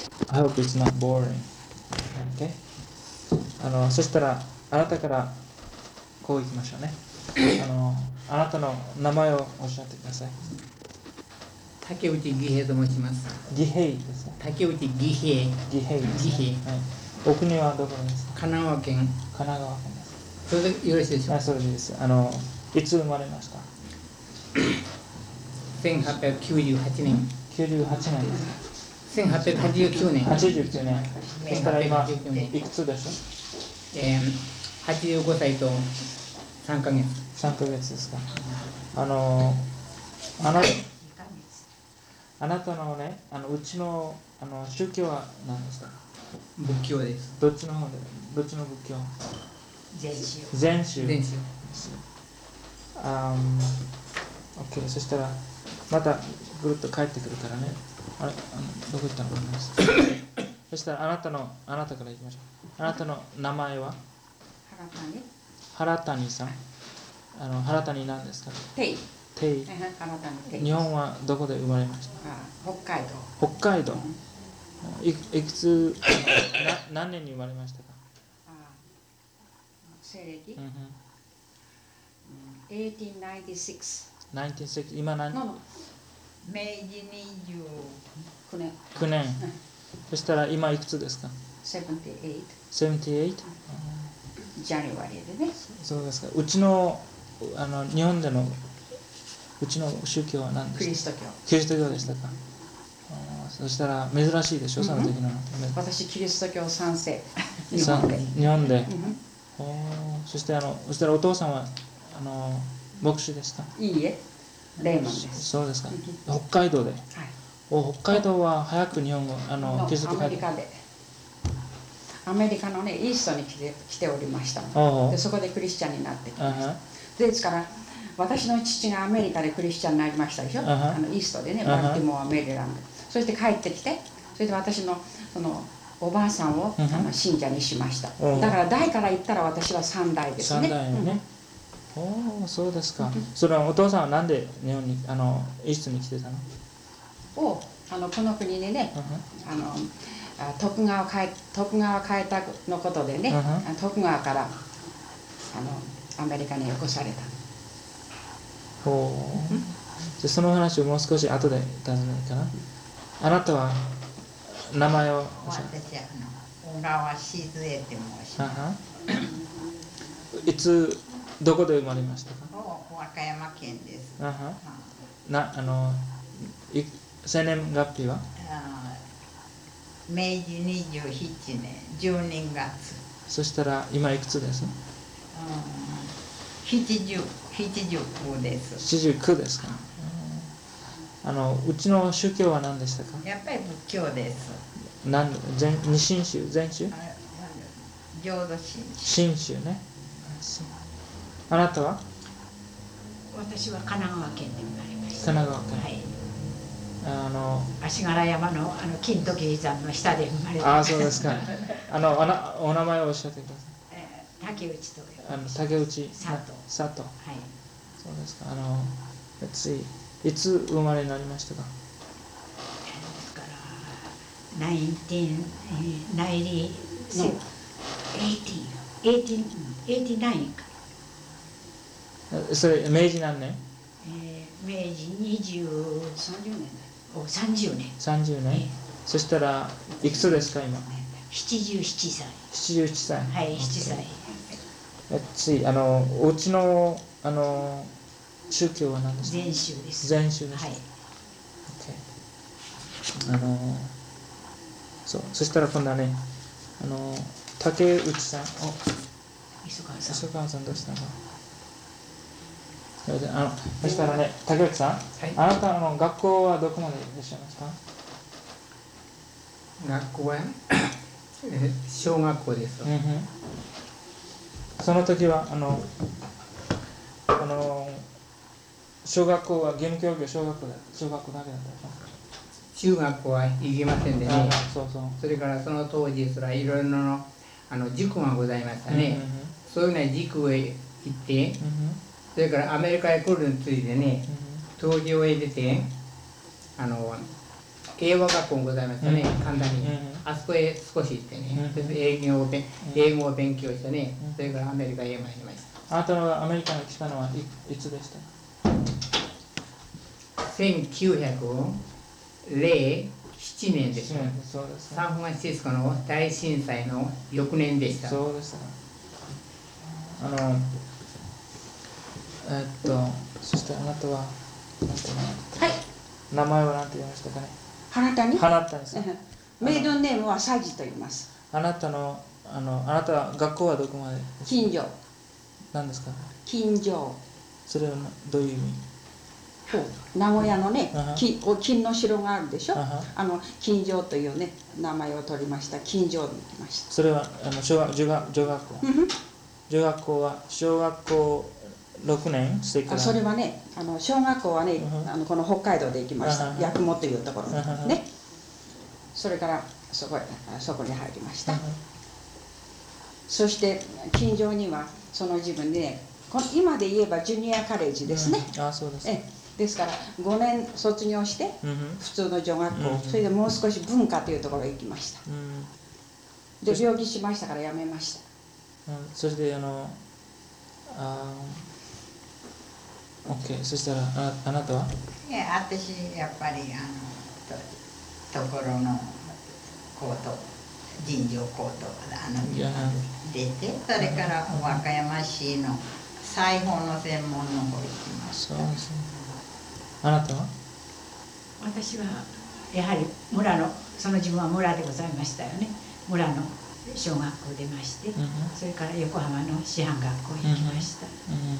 I hope it's not boring. Okay? そしたらあなたからこういきましょうね。あなたの名前をおっしゃってください。 竹内義平と申します。 義平ですね。 竹内義平。 義平ですね。 義平。 はい。お国はどこですか？ 神奈川県。 神奈川県です。 それでよろしいでしょうか？ はい、それでいいです。いつ生まれました？ 1898年。 98年です。 1889年。 89年。そしたら今いくつでしょう ？85歳と3ヶ月。 3ヶ月ですか。あなたのね、うちの宗教は何ですか？ 仏教です。 どっちの仏教？禅宗。OK。そしたらまたぐるっと帰ってくるからね。あれ、どこ行ったのかな。そしたらあなたから行きましょう。あなたの名前は？原谷さん。原谷なんですか？テイ。日本はどこで生まれました？北海道。いくつ何年に生まれましたか？ 西暦1896。 96。今何？ 明治29 年。そしたら今いくつですか ？78。 78？ ジャニュワリでね。 そうですか。うちの日本でのうちの宗教は何ですか？キリスト教でしたか？そしたら珍しいでしょ、その時の。 私キリスト教賛成。 日本で。そしたらお父さんは牧師ですか？ いいえ、レーマンです。 そうですか。北海道で。北海道は早く日本語キリスト教。 アメリカのねイーストに来ておりました。でそこでクリスチャンになってきました。ですから私の父がアメリカでクリスチャンになりましたでしょ。イーストでね、バルティモア、メリーランド。そして帰ってきて、それで私のそのおばあさんを信者にしました。だから代から言ったら私は3代ですね。 3代ね。そうですか。それはお父さんはなんで日本にイーストに来てたの？ この国にね、徳川開拓のことでね、徳川からアメリカによこされた。 じゃその話をもう少し後で尋ねるかな。あなたは名前を。 私は小川静江って申します。 いつどこで生まれましたか？ 和歌山県です。 生年月日は？ 明治27年12月。 そしたら今いくつです？ 79です。 79ですか？うちの宗教は何でしたか？ やっぱり仏教です。 二神宗？禅宗？ 浄土真宗ね。あなたは？ 私は神奈川県で生まれました。 神奈川県。 はい。足柄山の金時山の下で生まれました。 そうですか。お名前をおっしゃってください。 竹内と。 竹内佐藤。はい。そうですか。いつ生まれになりましたか？ ですから1889か。 それ明治何年？ 明治30年。 30年。そしたらいくつですか今 ？77歳。 77歳。 はい、7歳。 うちの宗教は何ですか？ 禅宗です。 禅宗です。 はい。 そしたら今度はね竹内さん。 磯川さんどうしたの？そしたらね、竹内さん、あなたの学校はどこまでいらっしゃいますか？ 学校は小学校です。 その時は小学校は義務教育小学校だけだったでしょ？ 中学校は行きませんでね。 それからその当時いろいろな塾がございましたね。そういうような塾へ行って、それからアメリカへ来るについてね、東京へ出て英和学校もございましたね、簡単に。あそこへ少し行ってね、それで英語を勉強してね、それからアメリカへ参りました。 あなたがアメリカに来たのはいつでしたか ？1907年でした。サンフランシスコの大震災の翌年でした。 そうですか。そしてあなたは名前は何て言いましたかね。 花谷。 花谷さん。 メイドネームはサジと言います。 あなたは学校はどこまで？ 近所。 何ですか？ 近所。 それはどういう意味？ 名古屋のね、金の城があるでしょ。金城というね名前を取りました。金城に行きました。 それは女学校。女学校は小学校6年してから。 それはね小学校はねこの北海道で行きました。八雲というところね。それからそこに入りました。そして金城にはその自分で、ね、今で言えばジュニアカレッジですね。 そうです。 ですから5年卒業して普通の女学校、それでもう少し文化というところへ行きました。で病気しましたから辞めました。 そしてOK。そしたらあなたは？ 私やっぱりところのコート尋常コート出て、それから和歌山市の裁縫の専門の方行きました。 そうですね。あなたは？ 私はやはり村の自分は村でございましたよね。村の小学校出まして、それから横浜の師範学校へ行きました。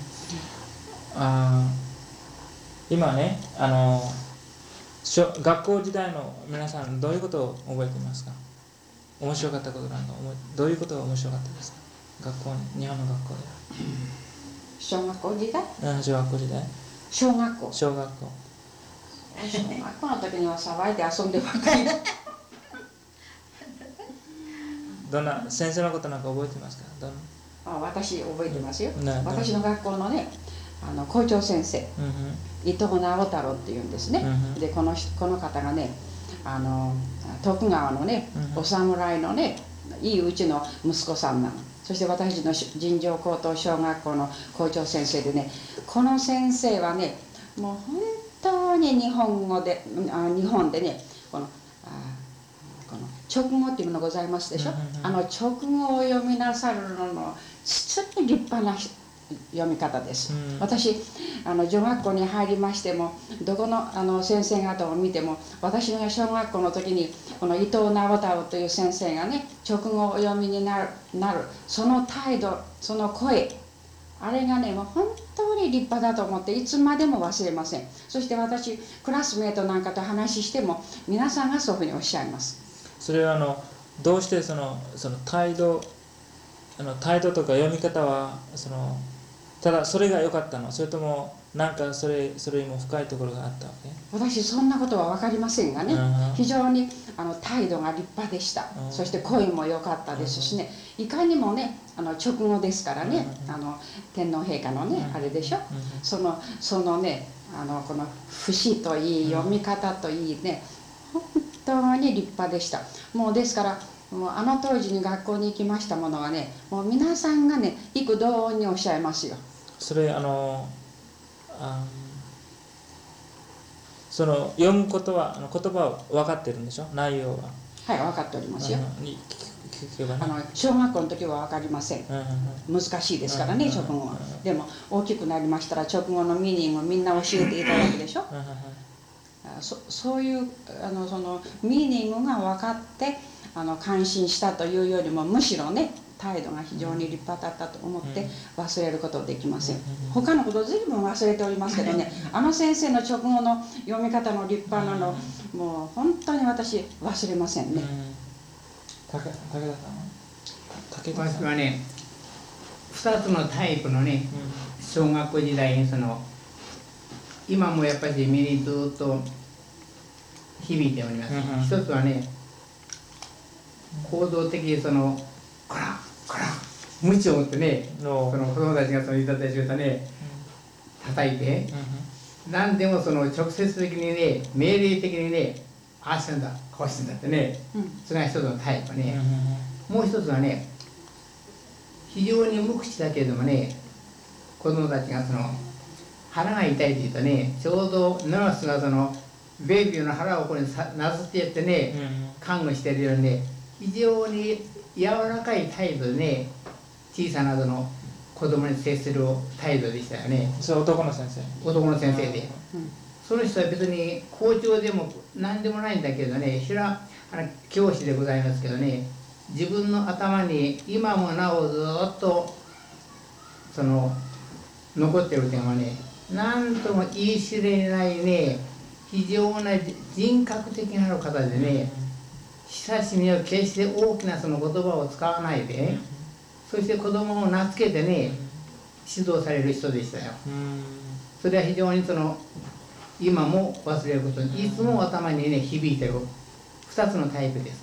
今ね学校時代の皆さんどういうことを覚えていますか？面白かったことなんかどういうことが面白かったですか？日本の学校で。 小学校時代？ 小学校時代。 小学校の時には騒いで遊んでばっかり。 どんな先生のことなんか覚えてますか？ 私覚えてますよ。私の学校のね校長先生、伊藤直太郎っていうんですね。でこの方がね徳川のねお侍のねいいうちの息子さんなの。そして私の尋常高等小学校の校長先生でね、この先生はねもう本当に日本でねこの直語っていうものございますでしょ。直語を読みなさるのの実に立派な読み方です。私女学校に入りましてもどこの先生方を見ても、私が小学校の時にこの伊藤直太郎という先生がね直語をお読みになるその態度、その声、あれがねもう本当に立派だと思っていつまでも忘れません。そして私クラスメートなんかと話しても皆さんがそういうふうにおっしゃいます。 それはどうしてその態度とか読み方はただそれが良かったの？それともなんかそれにも深いところがあったわけ？ 私そんなことは分かりませんがね、非常に態度が立派でした。そして声も良かったですしね、いかにもね直語ですからね、天皇陛下のねあれでしょ。そのねこの節といい読み方といいね本当に立派でした。もうですからもう当時に学校に行きましたものはね、もう皆さんがね幾度におっしゃいますよ。 それ読むことは言葉は分かってるんでしょ？内容は。はい、 分かっておりますよ。小学校の時は分かりません。難しいですからね直語は。でも大きくなりましたら直語のミーニングをみんな教えていただくでしょ。そういうそのミーニングが分かって感心したというよりも、むしろね態度が非常に立派だったと思って忘れることできません。他のこと随分忘れておりますけどね、先生の直語の読み方の立派なのもう本当に私忘れませんね。 武田さん私はね2つのタイプのね小学校時代に今もやっぱり目にずっと響いております。一つはね行動的にこら無知を持ってね子供たちがいたたちをね叩いて、何でも直接的にね命令的にねああしてんだこうしてんだってね、それが一つのタイプね、もう一つはね、非常に無口だけれどもね、子供たちがその腹が痛いって言うとね、ちょうどナースがそのベイビーの腹をこれなすってやってね、看護してるようにね、非常に柔らかい態度でね、小さなその子供に接する態度でしたよね。 それ男の先生。 男の先生で、その人は別に校長でも何でもないんだけどね、教師でございますけどね、自分の頭に今もなおずっとその残っている点はね、何とも言い知れないね、非常な人格的な方でね、親しみを決して大きなその言葉を使わないで、そして子供を懐けてね、指導される人でしたよ。それは非常にその今も忘れることにいつも頭にね響いてる2つのタイプです。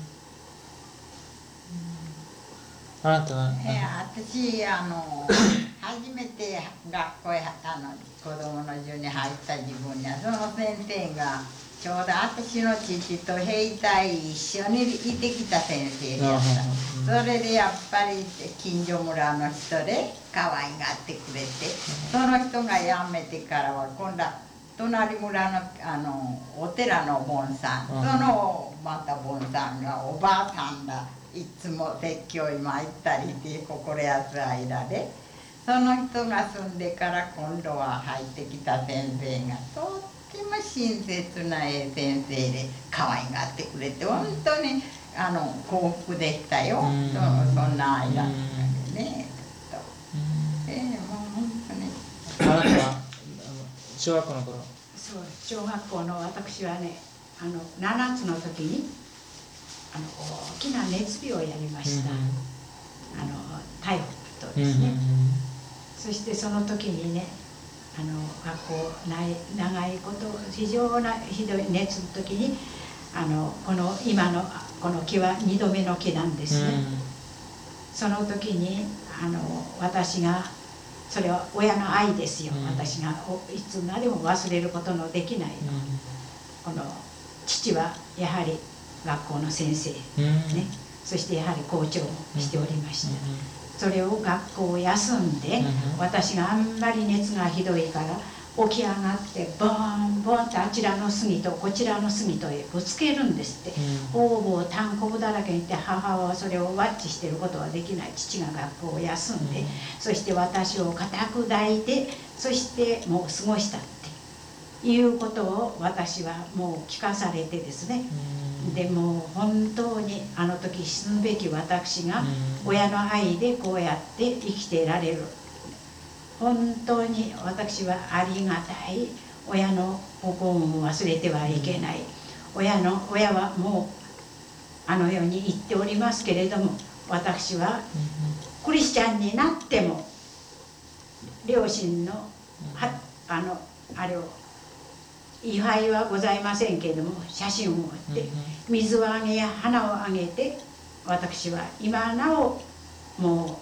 あなたは私初めて学校へ子供の順に入った自分にはその先生がちょうど私の父と兵隊一緒にいてきた先生であった。それでやっぱり近所村の人で可愛がってくれて、その人が辞めてからは今度は隣村のお寺の坊さん、そのまた坊さんがおばあさんだ、いつも説教に参ったりって心安い間で、その人が住んでから今度は入ってきた先生がとっても親切な先生で可愛がってくれて、本当に幸福でしたよ、そんな間でね。もう本当に。 あなたは小学校の頃。 そう、小学校の私はね、7つの時に大きな熱病をやりました。タイフとですね。そしてその時にね、学校長いこと非常なひどい熱の時にこの今のこの木は2度目の木なんですね。その時に私がそれは親の愛ですよ、私がいつまでも忘れることのできない、この父はやはり学校の先生、ね、そしてやはり校長もしておりました。それを学校を休んで、私があんまり熱がひどいから起き上がってボンボンってあちらの杉とこちらの杉とへぶつけるんですって。方々たんこぶだらけにいて、母はそれをワッチしていることはできない。父が学校を休んで、そして私を固く抱いて、そしてもう過ごしたっていうことを私はもう聞かされてですね。でも本当にあの時死ぬべき私が親の愛でこうやって生きていられる、本当に私はありがたい。親のご恩を忘れてはいけない。親はもうあの世に行っておりますけれども、私はクリスチャンになっても両親のあれを位牌はございませんけれども、写真を持って水をあげや花をあげて、私は今なおも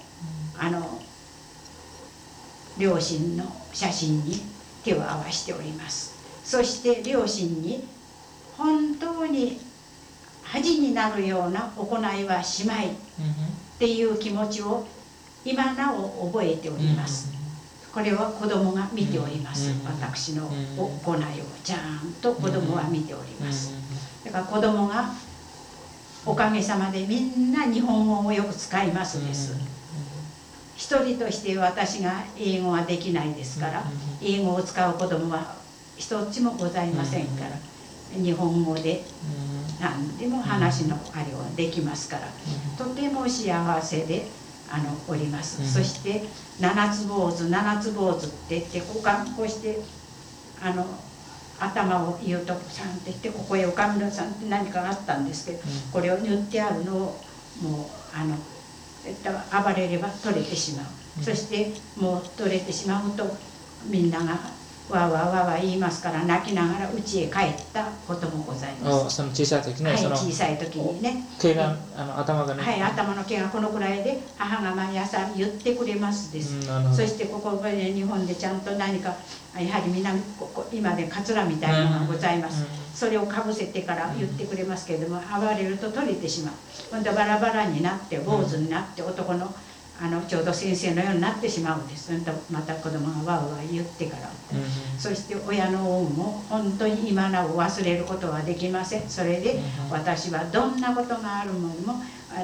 う両親の写真に手を合わせております。そして両親に本当に恥になるような行いはしまいっていう気持ちを今なお覚えております。これは子供が見ております。私の行いをちゃんと子供は見ております。だから子供がおかげさまでみんな日本語をよく使いますです。一人として私が英語はできないですから、英語を使う子供は一つもございませんから、日本語で何でも話のあれはできますから、とても幸せでおります。そして七つ坊主って言ってこうして頭を言うとさんって言って、ここへ岡村さんって何かあったんですけど、これを塗ってあるのをもう暴れれば取れてしまう。そしてもう取れてしまうとみんながわわわわ言いますから、泣きながら家へ帰ったこともございます。 その小さい時ね、 はい、小さい時にね、 毛が頭がね、 はい、頭の毛がこのくらいで母が毎朝言ってくれますです。そしてここで日本でちゃんと何かやはり今でカツラみたいなのがございます。 それをかぶせてから言ってくれますけれども、暴れると取れてしまう。今度はバラバラになって坊主になって男のちょうど先生のようになってしまうんです。また子供がわうわ言ってから、そして親の恩も本当に今なお忘れることはできません。それで私はどんなことがあるのにも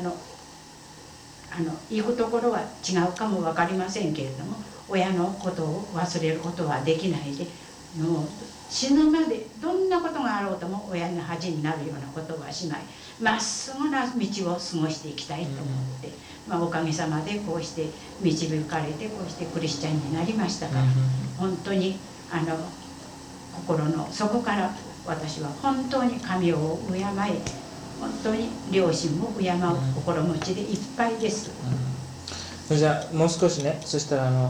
行くところは違うかも分かりませんけれども、親のことを忘れることはできないで、もう死ぬまでどんなことがあろうとも親の恥になるようなことはしない、まっすぐな道を過ごしていきたいと思って、おかげさまでこうして導かれてこうしてクリスチャンになりましたから、本当に心の底から私は本当に神を敬い、本当に両親も敬う心持ちでいっぱいです。 じゃあもう少しね、そしたら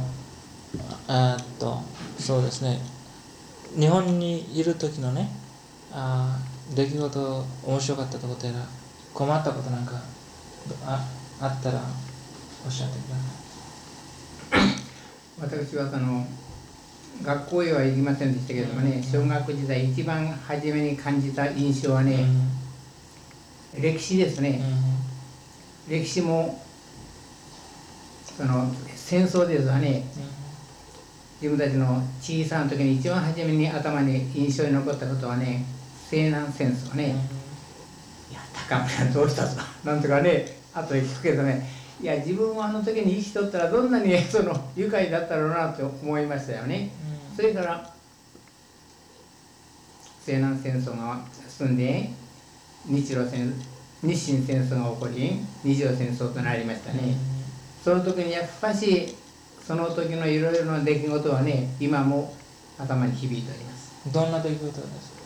そうですね、日本にいる時のね、出来事、面白かったことやら困ったことなんかあったらおっしゃってください。 私は学校へは行きませんでしたけれどもね、小学時代一番初めに感じた印象はね、歴史ですね。歴史も戦争ですわね。自分たちの小さな時に一番初めに頭に印象に残ったことはね、西南戦争ね。いや、高村どうしたぞなんとかね、後で聞くけどね、いや、自分はあの時に生きとったらどんなに愉快だったろうなと思いましたよね。それから西南戦争が進んで日清戦争が起こり、日露戦争となりましたね。その時にやっぱしその時のいろいろな出来事はね、今も頭に響いております。 どんな出来事ですか？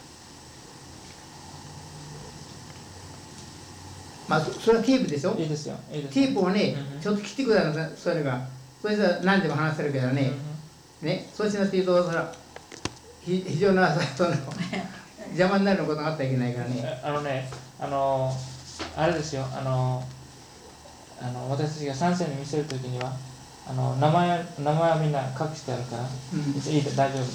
それはテープでしょ。 いいですよ。 テープをね、ちょっと切ってください。それがそしたら何でも話せるけどね、そうしなっていうと非常な邪魔になることがあったらいけないからね。 あれですよ、私たちが三世に見せるときには名前はみんな隠してあるから、大丈夫です。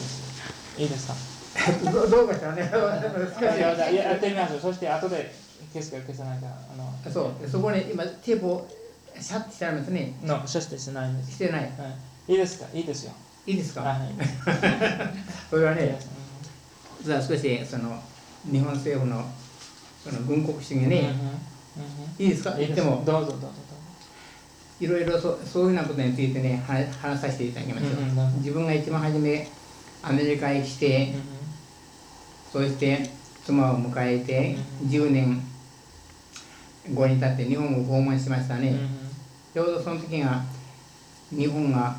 いいですか？ どうかしらね。 やってみます。そして後で消すか消さないか。 そこに今テープをシャッとしてありますね。 シャッとしてないんです。 してない。 いいですか？いいですよ。 いいですか？ はい。 それはね、じゃあ少し日本政府の軍国主義ね、いいですか？言ってもどうぞ。 いろいろそういうふうなことについてね、話させていただきましょう。自分が一番初めアメリカへ来て、そして妻を迎えて10年後に経って日本を訪問しましたね。ちょうどその時が日本が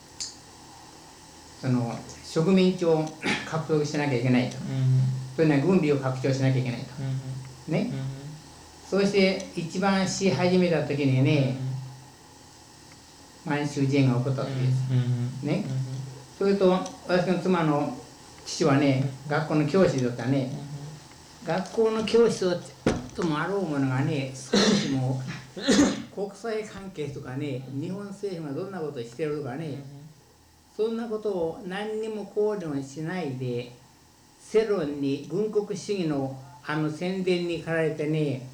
植民地を獲得しなきゃいけないと、それには軍備を拡張しなきゃいけないと、ね。そして一番し始めた時にね、満州事変が起こった時ですね。それと私の妻の父はね、学校の教師だったね。学校の教師ともあろうものがね、少しも国際関係とかね、日本政府がどんなことをしてるとかね、そんなことを何にも考慮しないで、世論に軍国主義の宣伝に駆られてね、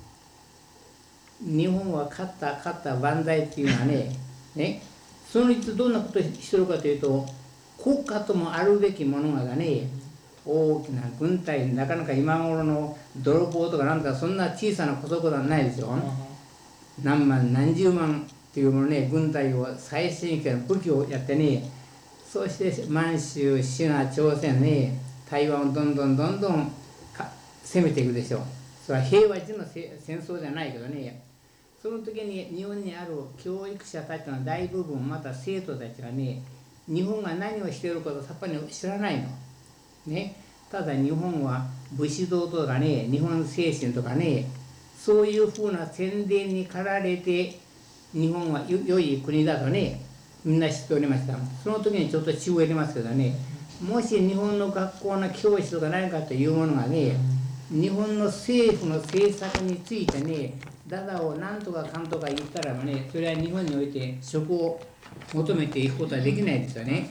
日本は勝った万歳っていうのはね、その人どんなことをしてるかというと、国家ともあるべきものがね、大きな軍隊、なかなか今頃の泥棒とかなんかそんな小さなことはないでしょ。何万何十万っていうものね、軍隊を最新級の武器をやってね、そして満州、シナ、朝鮮ね、台湾をどんどん攻めていくでしょう。それは平和時の戦争じゃないけどね、その時に日本にある教育者たちの大部分、また生徒たちがね、日本が何をしているかとさっぱり知らないの。ね、ただ日本は武士道とかね、日本精神とかね、そういうふうな宣伝に駆られて、日本は良い国だとね、みんな知っておりました。その時にちょっと血を入れますけどね、もし日本の学校の教師とか何かというものがね、日本の政府の政策についてね、ダダを何とかかんとか言ったらね、それは日本において職を求めていくことはできないですよね。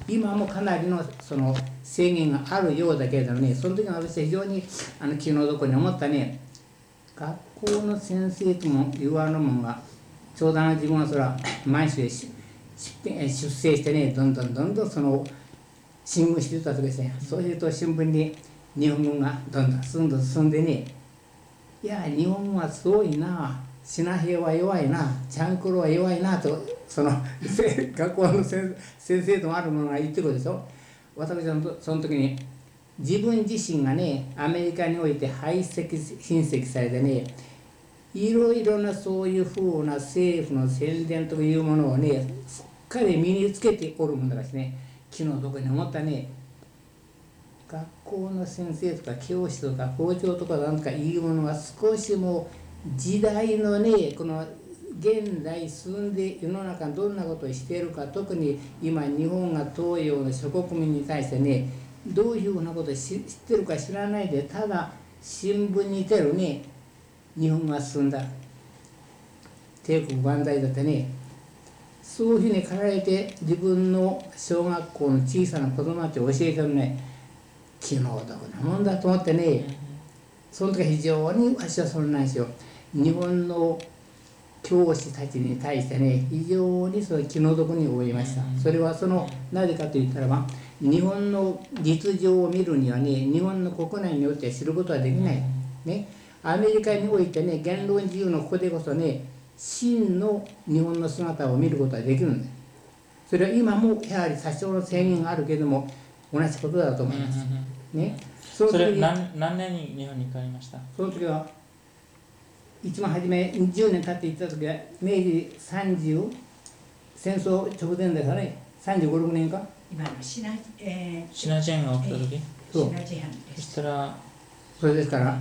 今もかなりのその制限があるようだけれどもね、その時は私は非常に気の毒に思ったね。学校の先生とも言わぬもんが、ちょうど自分はそれは満州へ出生してね、どんどんその進軍していたわけですね。そうすると新聞に日本軍がどんどん進んでね、いや日本はすごいな、品兵は弱いな、チャンクロは弱いなと、その学校の先生ともある者が言ってくるでしょ。私はその時に自分自身がね、アメリカにおいて排斥親戚されてね、いろいろなそういうふうな政府の宣伝というものをね、すっかり身につけておるもんだからですね、昨日どこに思ったね、学校の先生とか教師とか校長とかなんかいうものは少しも時代のね、この現在進んで世の中どんなことをしているか、特に今日本が東洋の諸国民に対してね、どういうふうなことを知ってるか知らないで、ただ新聞に出るね、日本が進んだ、帝国万歳だってね、そういうふうに駆られて自分の小学校の小さな子供たちを教えてるね、気の毒なもんだと思ってね、その時は非常に私はそれなんですよ。日本の教師たちに対してね、非常にそれ気の毒に思いました。それはなぜかと言ったらば、日本の実情を見るにはね、日本の国内において知ることはできない。ね、アメリカにおいてね、言論自由のここでこそね、真の日本の姿を見ることができるんです。それは今もやはり多少の制限があるけれども、同じことだと思います。ね、 それ何年に日本に帰りました？ その時は一番初め10年経って行った時は明治30戦争直前ですからね、35、6年か。 今のシナ事変が起きた時、 そうシナ事変でそす。 したらそれですから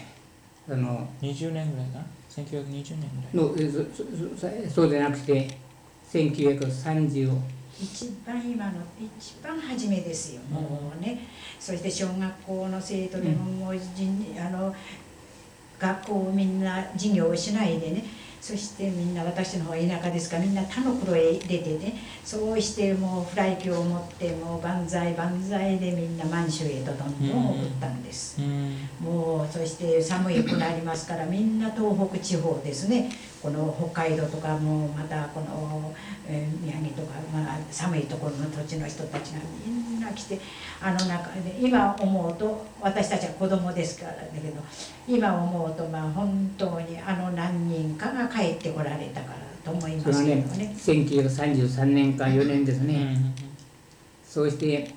20年ぐらいかな、1920年ぐらいのそうでなくて1930 一番初めですよ、もうね。そして小学校の生徒でももう学校をみんな授業をしないでね、そしてみんな、私の方は田舎ですから、みんな田の黒へ出てね、そうしてもうフライ機を持ってもう万歳万歳でみんな満州へとどんどん送ったんです。もうそして寒いくなりますから、みんな東北地方ですね、この北海道とかもまたこの、宮城とか、寒いところの土地の人たちがみんな来て、中で今思うと、私たちは子供ですからだけど、今思うと本当に何人かが帰ってこられたからと思いますけどね。 1933年か4年ですね。そうして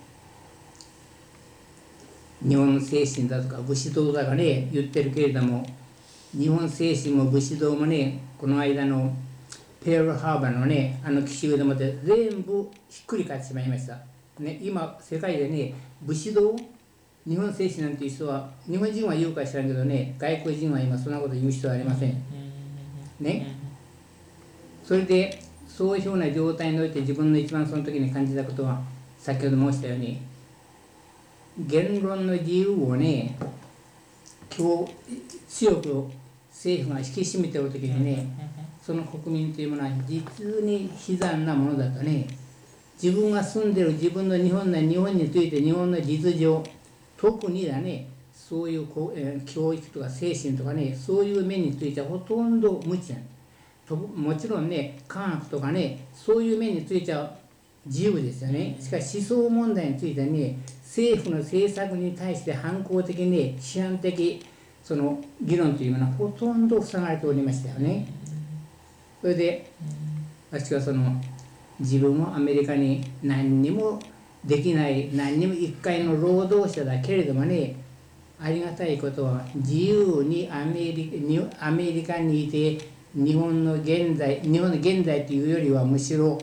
日本精神だとか武士道だとかね言ってるけれども、日本精神も武士道もね、この間のペールハーバーのね、奇襲でもって全部ひっくり返ってしまいました。ね、今世界でね、武士道、日本精神なんていう人は、日本人は言うか知らんけどね、外国人は今そんなこと言う人はありません。ね。それでそういうふうな状態において自分の一番その時に感じたことは、先ほど申したように、言論の自由をね、今日強く政府が引き締めておる時にね、その国民というものは実に悲惨なものだとね、自分が住んでる自分の日本について日本の実情、特にだね、そういう教育とか精神とかね、そういう面についてはほとんど無知なんと。もちろんね、科学とかね、そういう面については自由ですよね。しかし思想問題についてはね、政府の政策に対して反抗的に批判的その議論というものはほとんど塞がれておりましたよね。それで私は自分もアメリカに何にもできない、何にも一回の労働者だけれどもね、ありがたいことは自由にアメリカにいて日本の現在というよりはむしろ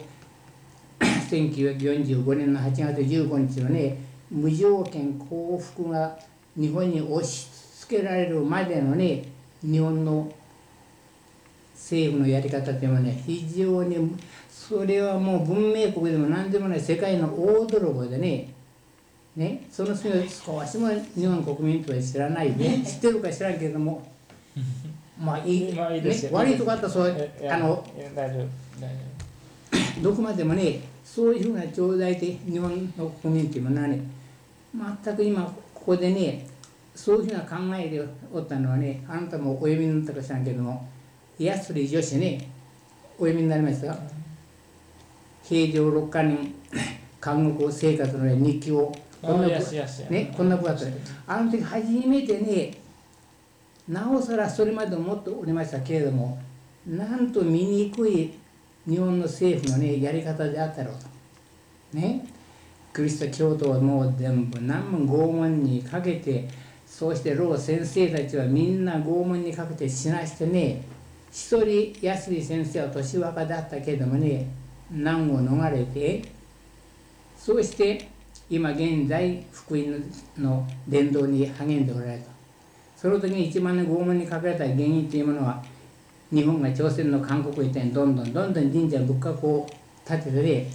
1945年の8月15日のね、無条件降伏が日本に押し付けられるまでのね、日本の政府のやり方というのはね、非常にそれはもう文明国でも何でもない世界の大泥棒でね、その人は少しも日本国民とは知らないで、知ってるか知らんけれども、いいですよ、悪いとこあったらそう大丈夫どこまでもねそういうふうな状態で日本のコミュニティもね、全く今ここでね、そういうふうな考えでおったのはね、あなたもお読みになったかしらんけども、ヤスリ女子ね、お読みになりましたか？平城六カ年監獄生活の、ね、日記をこんな子だったね。あの時初めてね、なおさらそれまで思っておりましたけれども、なんと醜い日本の政府のね、やり方であったろうと。ね。キリスト教徒はもう全部何も拷問にかけて、そうして老先生たちはみんな拷問にかけて死なしてね、一人安井先生は年若だったけれどもね、難を逃れて、そうして今現在福音の伝道に励んでおられた。その時に一番の拷問にかけられた原因というものは、日本が朝鮮の韓国移転どんどん神社仏閣を建ててね、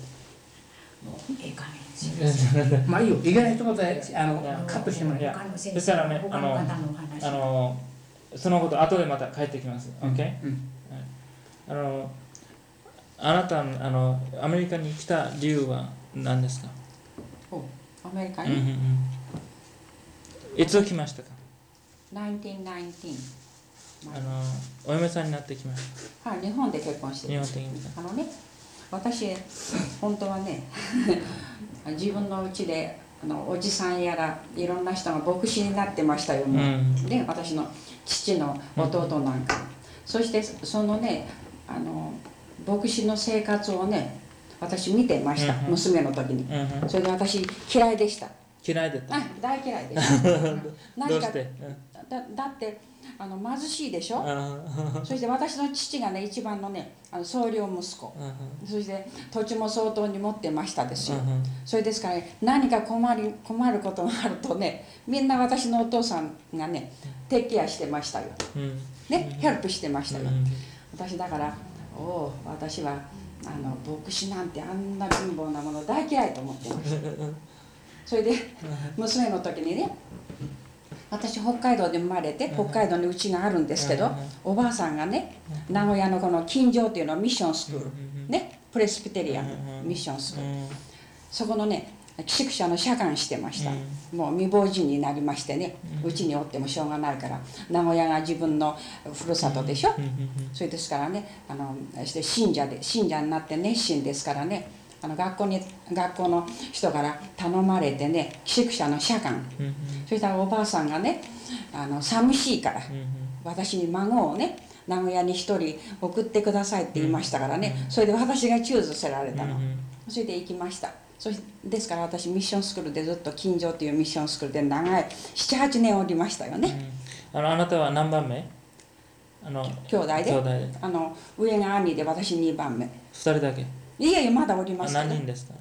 まあいいよ、いけない一言でカットしてもらえる。 そしたらね、そのこと後でまた帰ってきます。OK？あなたアメリカに来た理由は何ですか？ アメリカに、 いつ来ましたか ？1919。 お嫁さんになってきました。 はい、日本で結婚してる。私本当はね自分の家でおじさんやらいろんな人が牧師になってましたよね、で私の父の弟なんか、そしてそのね牧師の生活をね私見てました、娘の時に、それで私嫌いでした。 嫌いだった？ 大嫌いでしたどうして？ だって貧しいでしょそして私の父がね一番のね総領息子、そして土地も相当に持ってましたですよ、それですから、ね、何か困ることがあるとねみんな私のお父さんがねテイクケアしてましたよ、ね、ヘルプしてましたよ、私だから私は牧師なんてあんな貧乏なもの大嫌いと思ってましたそれで娘の時にね私北海道で生まれて北海道に家があるんですけど、おばあさんがね名古屋のこの金城っていうのはミッションスクール、ね、プレスピテリアンミッションスクール、そこのね寄宿舎の社官してました、もう未亡人になりましてね、うちにおってもしょうがないから名古屋が自分のふるさとでしょ、それですからねして信者になって熱心ですからね、学校の人から頼まれてね寄宿舎の社官、そしたらおばあさんがね寂しいから、私に孫をね名古屋に一人送ってくださいって言いましたからね、それで私がチューズせられたの、それで行きました。ですから私ミッションスクールでずっと金城というミッションスクールで長い 7,8 年おりましたよね、 あなたは何番目？ 兄弟で上が兄で私2番目。2 人だけ？ いやいやまだおりますけど。 何人ですか？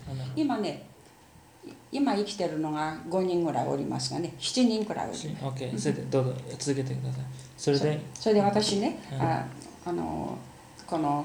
今生きてるのが5人ぐらいおりますがね、7人くらいおります。 OK、それでどうぞ続けてください。それで私ね、この、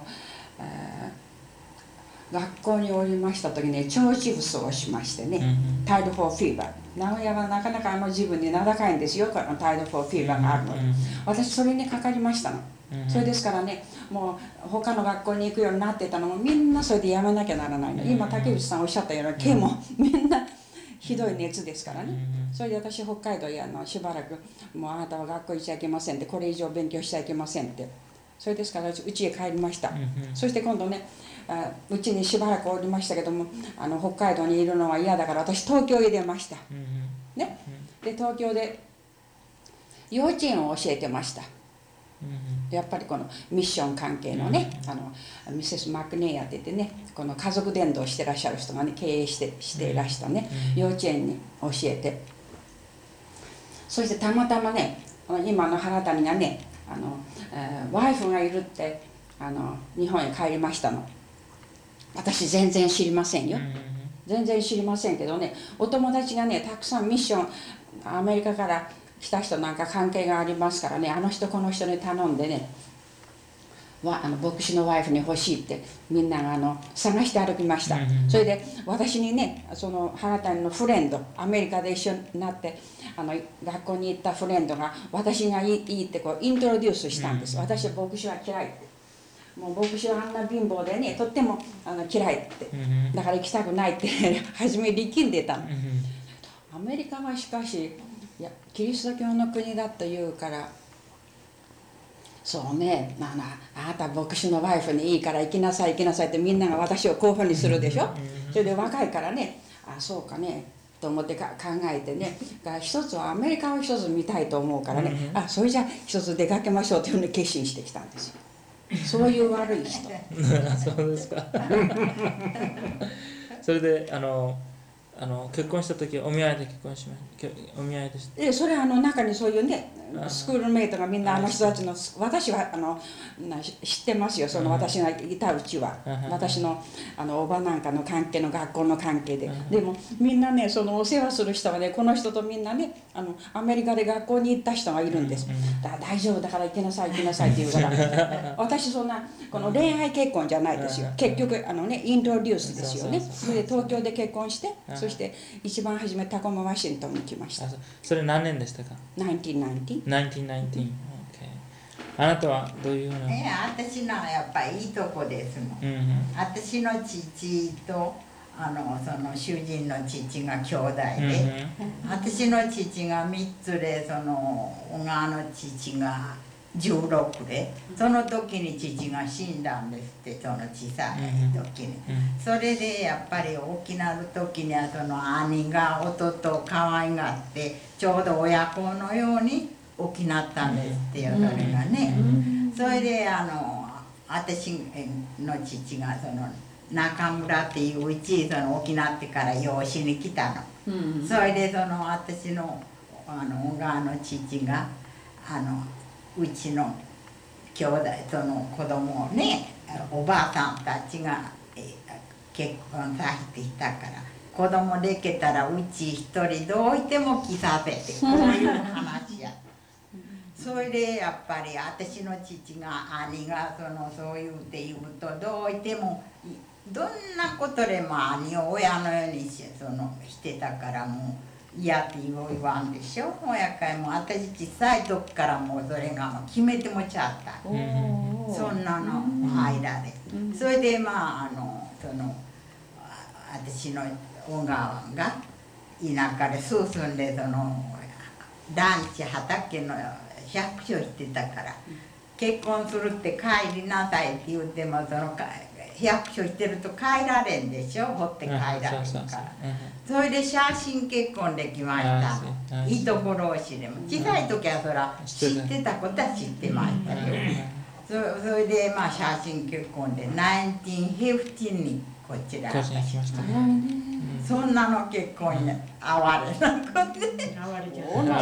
学校におりました時に腸チブスをしましてね、タイド4フィーバー、名古屋はなかなか自分に名高いんですよ、このタイド4フィーバーがあるので、私それにかかりましたの。それですからね、もう他の学校に行くようになってたのもみんなそれでやめなきゃならないの。今竹内さんおっしゃったように毛もみんなひどい熱ですからね。それで私北海道へしばらくもうあなたは学校行っちゃいけませんって、これ以上勉強しちゃいけませんって、それですから私家へ帰りました。そして今度ねうちにしばらくおりましたけども北海道にいるのは嫌だから私東京へ出ました、ね、で東京で幼稚園を教えてました。やっぱりこのミッション関係のね、ミセス・マクネイヤって言ってね、この家族伝道してらっしゃる人がね経営していらしたね、幼稚園に教えて、そしてたまたまね今の原谷がねワイフがいるって日本へ帰りましたの。私全然知りませんよ、全然知りませんけどね、お友達がねたくさんミッションアメリカから来た人なんか関係がありますからね、あの人この人に頼んでね牧師のワイフに欲しいってみんなが探して歩きました、それで私にねその原谷のフレンド、アメリカで一緒になって学校に行ったフレンドが私がいいってこうイントロデュースしたんです、私は牧師は嫌いって、 もう牧師はあんな貧乏でねとっても嫌いって、だから行きたくないって初め力んでたの。アメリカはしかしいやキリスト教の国だというから、そうね、あなた牧師のワイフにいいから行きなさい行きなさいってみんなが私をこういうふうにするでしょ。それで若いからね、そうかねと思って考えてね、一つはアメリカを一つ見たいと思うからね、それじゃ一つ出かけましょうというふうに決心してきたんですよ。そういう悪い人。 そうですか。それで結婚した時お見合いで結婚しました。お見合いでした。 それは中にそういうねスクールメイトがみんな人たちの、私は知ってますよ、その私がいたうちは、私のおばなんかの関係の学校の関係で、でもみんなねそのお世話する人はねこの人とみんなねアメリカで学校に行った人がいるんです。だから大丈夫だから行きなさい行きなさいって言うから私そんなこの恋愛結婚じゃないですよ、結局イントロデュースですよね。それで東京で結婚して、そして一番初めタコマワシントンに来ました。 それ何年でしたか ？1990。 1990。あなたはどういうふうな？ 私のはやっぱりいいとこですもん。私の父とその主人の父が兄弟で、私の父が3つで、その小川の父が16で、その時に父が死んだんですって、その小さい時に。それでやっぱり大きなる時にはその兄が弟を可愛がってちょうど親子のように大きなったんですってよ、それがね。それで私の父がその中村っていううちその大きなってから養子に来たの。それでその私の小川の父がうちの兄弟その子供をね、おばあさんたちが結婚させてきたから、子供できたらうち一人どういても来させて、こういう話や。それでやっぱり私の父が兄がそう言うて言うと、どういてもどんなことでも兄を親のようにしてたから、もう嫌って言わんでしょ。親かいも私小さい時からもうそれが決めてもちゃった、そんなの間で。それで私の小川が田舎で進んで団地畑の百姓してたから、結婚するって帰りなさいって言うても百姓してると帰られんでしょ、掘って帰られんから。それで写真結婚できましたの。いいところを知れも小さい時はそら知ってたことは知ってましたよ。それで写真結婚で1915にこちらに来ました。そんなの結婚に哀れなことで。 哀れじ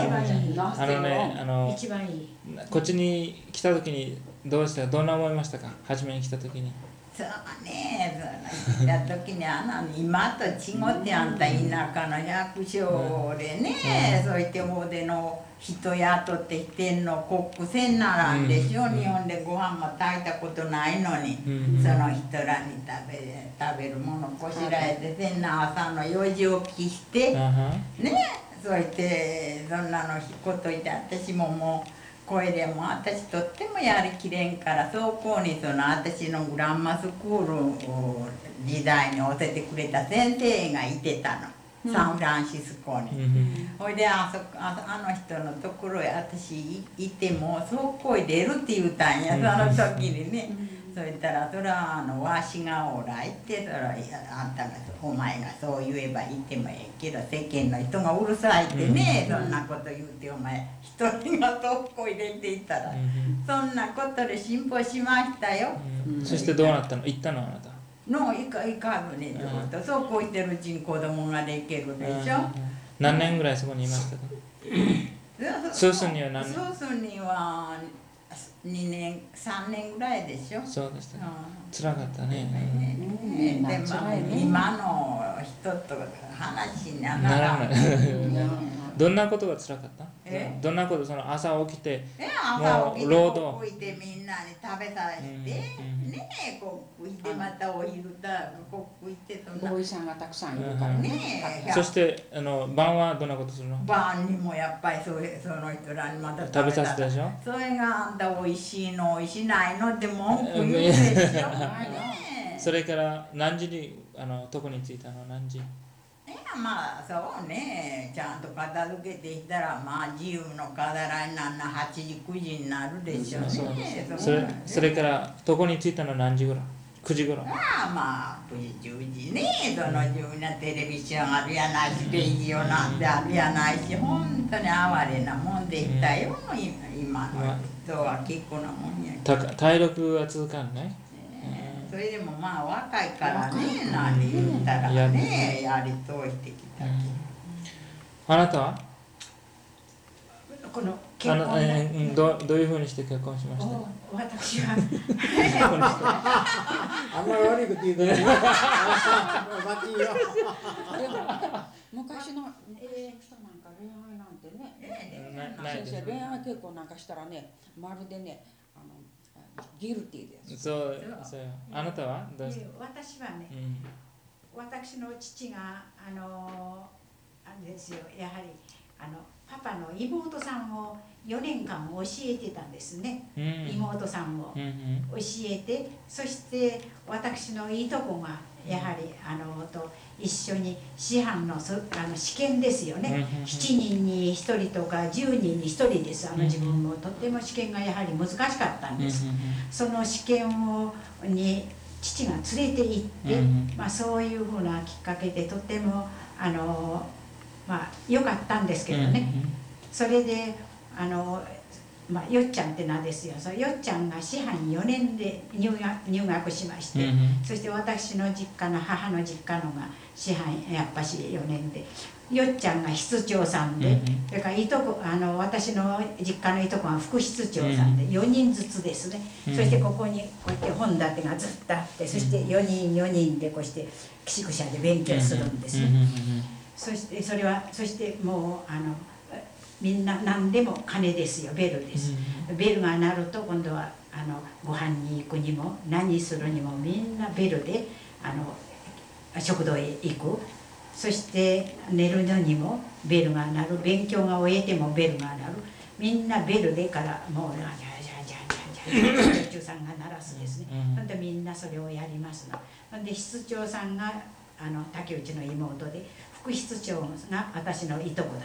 ゃ一番いい。 こっちに来た時にどうしたか、どんな思いましたか、初めに来た時に。 そうね、来た時に今と違ってあんた田舎の百姓でね、そういってもうでの人雇ってきてんのコックせんならんでしょ、日本でご飯も炊いたことないのに、その人らに食べるものこしらえてせんな、朝の4時起きしてね、そういってそんなのこと言って、私ももうこれでも私とってもやりきれんから、そこに私のグランマスクール時代に教えてくれた先生がいてたの、サンフランシスコに。ほいであの人のところへ私行ってもそこへ出るって言うたんや、その時にね。そしたらそれはわしがおらいって、あんたがお前がそう言えば言ってもええけど世間の人がうるさいってね、そんなこと言うてお前一人がどこ入れていったら、そんなことで進歩しましたよ。 そしてどうなったの、行ったのあなたの行かずにずっとそうこうしてるうちに子供ができるでしょ。 何年ぐらいそこにいましたか。スースンには何年。 スースンには2年3年ぐらいでしょ。 そうですね、辛かったね。 で今の人と話にならない。 どんなことが辛かった？どんなこと、その朝起きて、 朝起きてこう食いてみんなに食べさせて、ねえ、こう食いてまたお昼だ、こう食いてとボーイさんがたくさんいるからね。 そして晩はどんなことするの？ 晩にもやっぱりその人らにまた食べさせたでしょ。 それがあんたおいしいのおいしないのって文句言うでしょ。 それから何時にどこに着いたの？何時？ まあそうね、ちゃんと片付けていったらまあ自由の飾らになんな8時9時になるでしょうね。 それからどこに着いたの何時ぐらい？9時ぐらい。 まあ9時10時ね、その10なテレビションあるやないし、レジオなんてあるやないし、本当に哀れなもんでいったよ、今の人は結構なもんやけど。 体力は続かんね。 それでもまあ若いからね、何言ったらね、やりといてきたけど。 あなたはこの結婚どういうふうにして結婚しました？ 私はあんまり悪いこと言うとね。 昔の人なんか恋愛なんてね、 ないです。 恋愛結婚なんかしたらね、まるでね、ギルティです。 そうよ。あなたはどうして？ 私はね、私の父があれですよ、やはりパパの妹さんを4年間教えてたんですね、妹さんを教えて、そして私のいとこがやはりと一緒に師範の試験ですよね、7人に1人とか10人に1人です。自分もとっても試験がやはり難しかったんです。その試験に父が連れて行って、そういうふうなきっかけでとても良かったんですけどね、それでよっちゃんって名ですよ。そのよっちゃんが師範4年で入学しまして、そして私の実家の母の実家のが師範やっぱし4年で、よっちゃんが室長さんで、それからいとこ私の実家のいとこが副室長さんで4人ずつですね、そしてここにこうやって本立てがずっとあって、そして4人でこうして寄宿舎で勉強するんですね。そしてもうみんな何でも金ですよ、ベルです。ベルが鳴ると今度はご飯に行くにも何するにもみんなベルで食堂へ行く。そして寝るのにもベルが鳴る。勉強が終えてもベルが鳴る。みんなベルでからもうじゃ室長さんが鳴らすですね。ほんでみんなそれをやりますの。ほんで室長さんが竹内の妹で、副室長が私のいとこだった、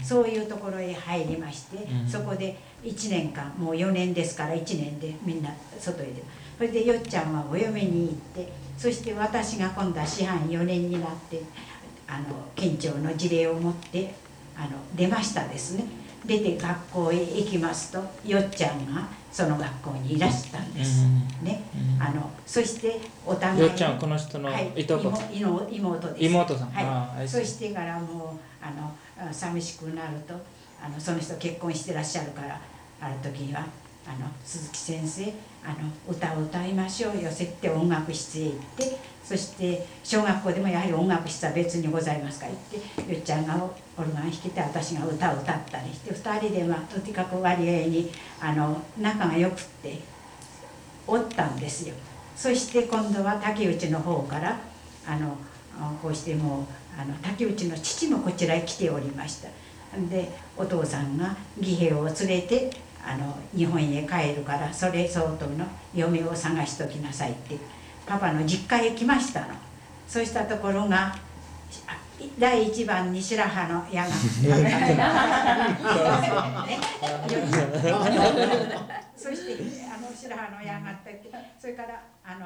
そういうところへ入りまして、そこで1年間、もう4年ですから1年でみんな外へ出る。それでよっちゃんはお嫁に行って、そして私が今度は師範4年になって県庁の辞令を持って出ましたですね。出て学校へ行きますと、よっちゃんがその学校にいらしたんですね。そしてお互いに、 よっちゃんこの人のいとこ、 妹です。 妹さん、 はい。そしてからもう寂しくなるとその人結婚してらっしゃるから、ある時には鈴木先生歌を歌いましょうよって音楽室へ行って、そして小学校でもやはり音楽室は別にございますから言って、よっちゃんがオルガン弾けて私が歌を歌ったりして、2人でとにかく割合に仲が良くっておったんですよ。そして今度は竹内の方からこうしてもう竹内の父もこちらへ来ておりました。でお父さんが義兵を連れて日本へ帰るからそれ相当の嫁を探しときなさいってパパの実家へ来ましたの。そうしたところが第一番に白羽の矢がそして白羽の矢があって、それから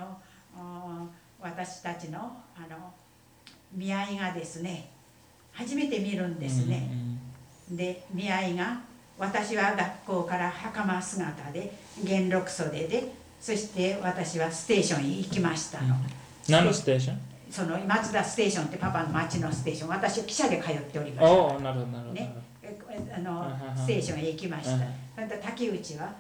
私たちの見合いがですね、初めて見るんですね。で見合いが、私は学校から袴姿で元禄袖で、そして私はステーションへ行きましたの。 何のステーション？ その松田ステーションってパパの町のステーション、私は汽車で通っておりました。 おお、なるほどなるほど。 ね、ステーションへ行きました。竹内は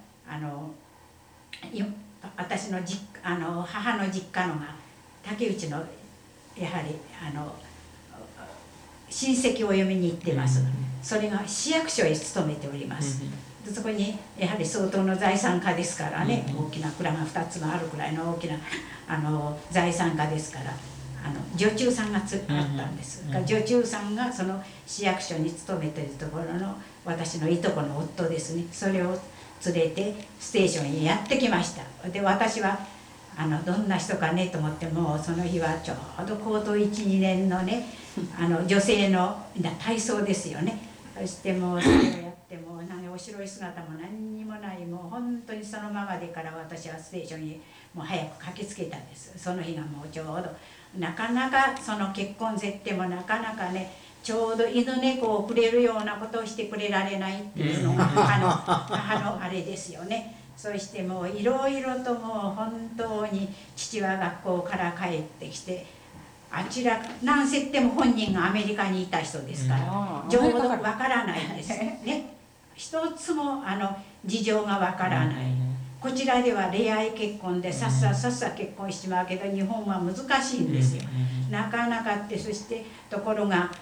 私の母の実家のが竹内のやはり親戚をお嫁に行ってます。 それが市役所へ勤めております。でそこにやはり相当の財産家ですからね、大きな蔵が2つもあるくらいの大きな財産家ですから、女中さんがあったんです。女中さんがその市役所に勤めているところの私のいとこの夫ですね、それを連れてステーションにやってきました。で私はどんな人かねと思って、もその日はちょうど高等 1,2 年のね女性の体操ですよね。そしてもうそれをやってもお白い姿も何にもない、もう本当にそのままでから私はステーションにもう早く駆けつけたんです。その日がもうちょうどなかなかその結婚設定もなかなかね、ちょうど犬猫をくれるようなことをしてくれられないっていうのが母のあれですよね。そしてもういろいろともう本当に父は学校から帰ってきて、あちらなんせっても本人がアメリカにいた人ですから、ちょうどわからないんですね。一つも事情がわからない。こちらでは恋愛結婚でさっさ結婚しまうけど、日本は難しいんですよ。なかなかって。そしてところが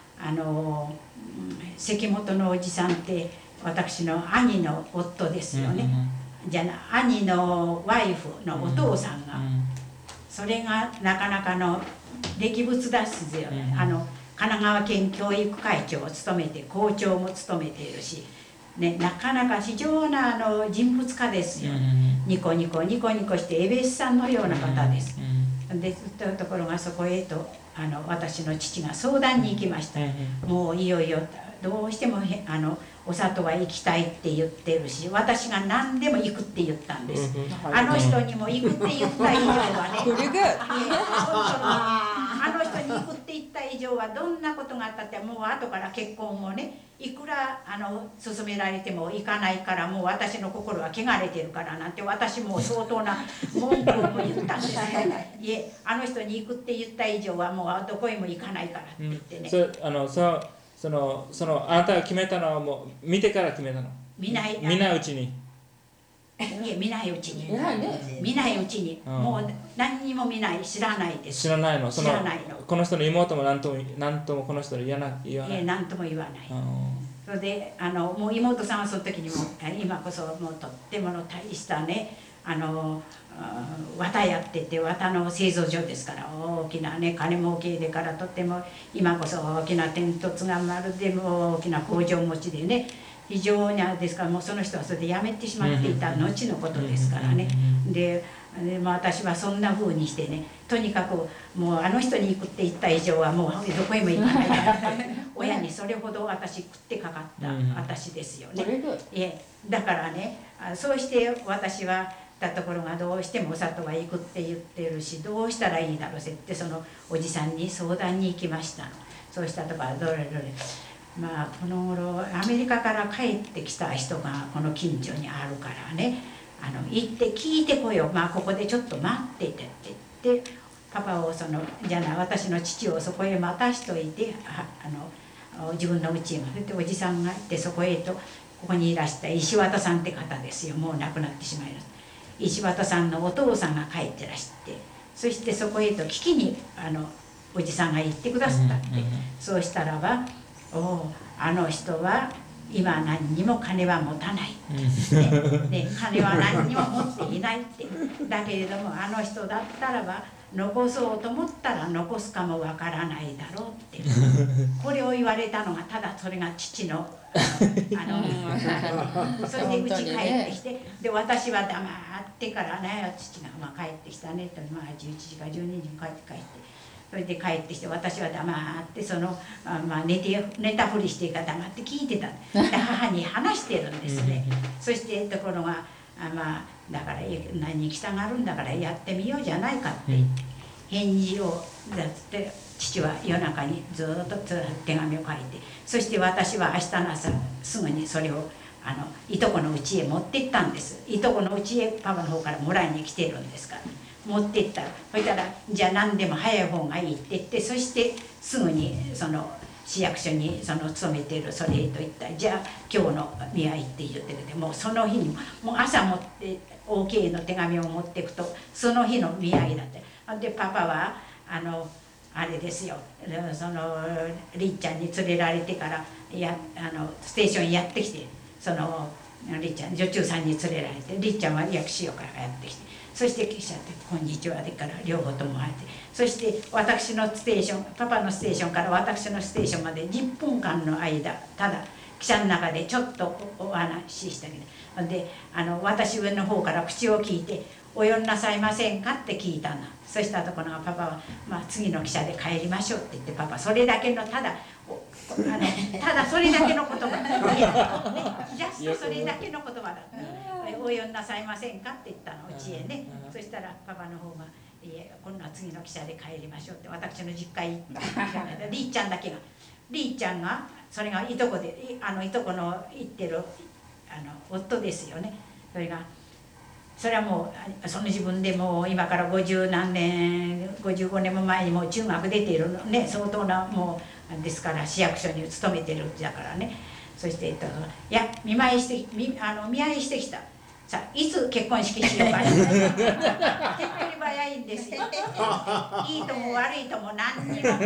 関本のおじさんって私の兄の夫ですよね。じゃあ兄のワイフのお父さんが、それがなかなかの歴物だしですよね。神奈川県教育会長を務めて校長も務めているし、ね、なかなか非常な人物家ですよ。ニコニコしてエベスさんのような方です。でところがそこへと私の父が相談に行きました。もういよいよどうしてもお里は行きたいって言ってるし、私が何でも行くって言ったんです。あの人にも行くって言った以上はねあの人に行くって言った以上はどんなことがあったってもう後から結婚もねいくら勧められても行かないから、もう私の心は汚れてるからなんて私も相当な文句も言ったんですね。いえ、あの人に行くって言った以上はもうどこへも行かないからって言ってね。 そのあなたが決めたのはもう見てから決めたの？見ないうちに。 いえ、見ないうちに。 偉いね。 見ないうちに、もう何にも見ない、知らないです。 知らないの。 知らないの。 この人の妹も何ともこの人に言わない。 いえ、何とも言わない。それでもう妹さんはその時にも今こそもうとってもの大したね綿やってて、綿の製造所ですから大きなね金儲けでから、とっても今こそ大きな煙突がまるでも大きな工場持ちでね、非常にですから、もうその人はそれで辞めてしまっていた後のことですからね。で私はそんな風にしてね、とにかくもうあの人に行くって言った以上はもうどこへも行かない親にそれほど私食ってかかった私ですよね。だからね、そうして私はたところが、どうしてもお里は行くって言ってるし、どうしたらいいだろうってそのおじさんに相談に行きましたの。そうしたところどれまあこの頃アメリカから帰ってきた人がこの近所にあるからね、行って聞いてこよう、まあここでちょっと待っててって言って、パパをじゃない私の父をそこへ待たしといて、自分の家へまでおじさんが行って、そこへとここにいらした石渡さんって方ですよ。もう亡くなってしまいました。石渡さんのお父さんが帰ってらして、そしてそこへと聞きにおじさんが行ってくださったって。そうしたらば、あの人は今何にも金は持たない、ね、金は何にも持っていないって。だけれどもあの人だったらば残そうと思ったら残すかもわからないだろうってこれを言われたのが、ただそれが父のそれで家帰ってきて、で私は黙ってからね、父が帰ってきたねと、11時か12時に帰ってそれで帰ってきて、私は黙って寝たふりしてから黙って聞いてた。で母に話してるんですね。そしてところがだから何に来たがるんだからやってみようじゃないかって返事をだって父は夜中にずっと手紙を書いて、そして私は明日の朝すぐにそれをいとこの家へ持って行ったんです。いとこの家へパパの方からもらいに来てるんですから持って行ったら、そしたらじゃあ何でも早い方がいいって言って、そしてすぐに市役所に勤めているそれと言ったら、じゃあ今日の見合いって言ってくれて、もうその日にもう朝持って OK の手紙を持っていくとその日の見合いだって。でパパはあれですよ、そのりっちゃんに連れられてからステーションやってきて、そのりっちゃん女中さんに連れられて、りっちゃんは薬師よからやってきて、そして記者って「こんにちは」でから両方とも会えて、そして私のステーション、パパのステーションから私のステーションまで10分間の間、ただ汽車の中でちょっとお話ししたけど、で私上の方から口を聞いて「お呼んなさいませんか?」って聞いたの。そしたところがパパは「まあ、次の汽車で帰りましょう」って言って、パパそれだけのただそれだけの言葉ジャストそれだけの言葉だった。お呼んなさいませんかって言ったの、うちへね。そしたらパパの方が「いえ、今度は次の汽車で帰りましょう」って私の実家に行ったりっちゃんだけが、りっちゃんがそれがいとこで、いとこの行ってる夫ですよね。それはもうその自分でもう今から50何年55年も前にもう中学出ているのね、相当なもうですから、市役所に勤めてるだからね。そしていや見舞いしてきた。さあいつ結婚式しようかな。手っ取り早いんですよ。いいとも悪いとも何にもいかない、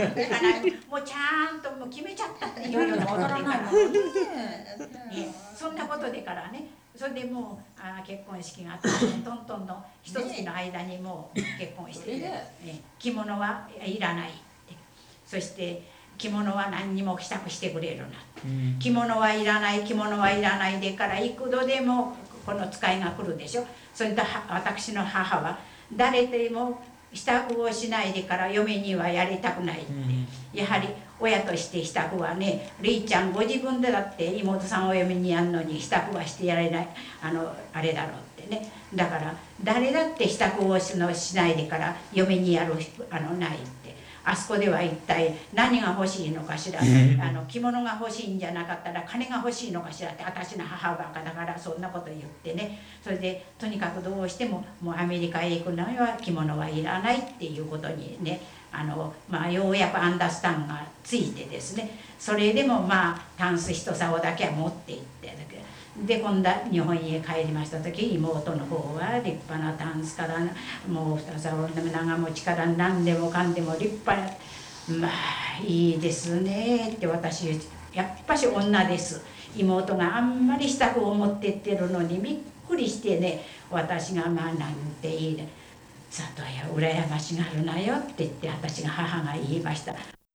もうちゃんともう決めちゃったっていうようなことでから、そんなことでからね。それでもう結婚式があって、トントンの一月の間にもう結婚して、着物はいらないって、そして着物は何にも支度してくれるな、着物はいらない、着物はいらないでから幾度でもこの使いが来るでしょ。それと私の母は誰でも支度をしないでから嫁にはやりたくないって、やはり親として支度はね、りっちゃんご自分でだって妹さんを嫁にやんのに支度はしてやれない、あれだろうってね。だから誰だって支度をしないでから嫁にやるないって。あそこでは一体何が欲しいのかしら、着物が欲しいんじゃなかったら金が欲しいのかしらって、私の母はバカだからそんなこと言ってね。それでとにかくどうしてももうアメリカへ行くのには着物はいらないっていうことにね、ようやくアンダースタンがついてですね、それでもタンス一竿だけは持って行って、で今度は日本へ帰りました時、妹の方は立派なタンスからもう二竿長持ちから何でもかんでも立派な、いいですねって。私やっぱし女です。妹があんまり支度を持ってってるのにびっくりしてね、私がなんていいね、里や羨ましがるなよって言って、私が母が言いました。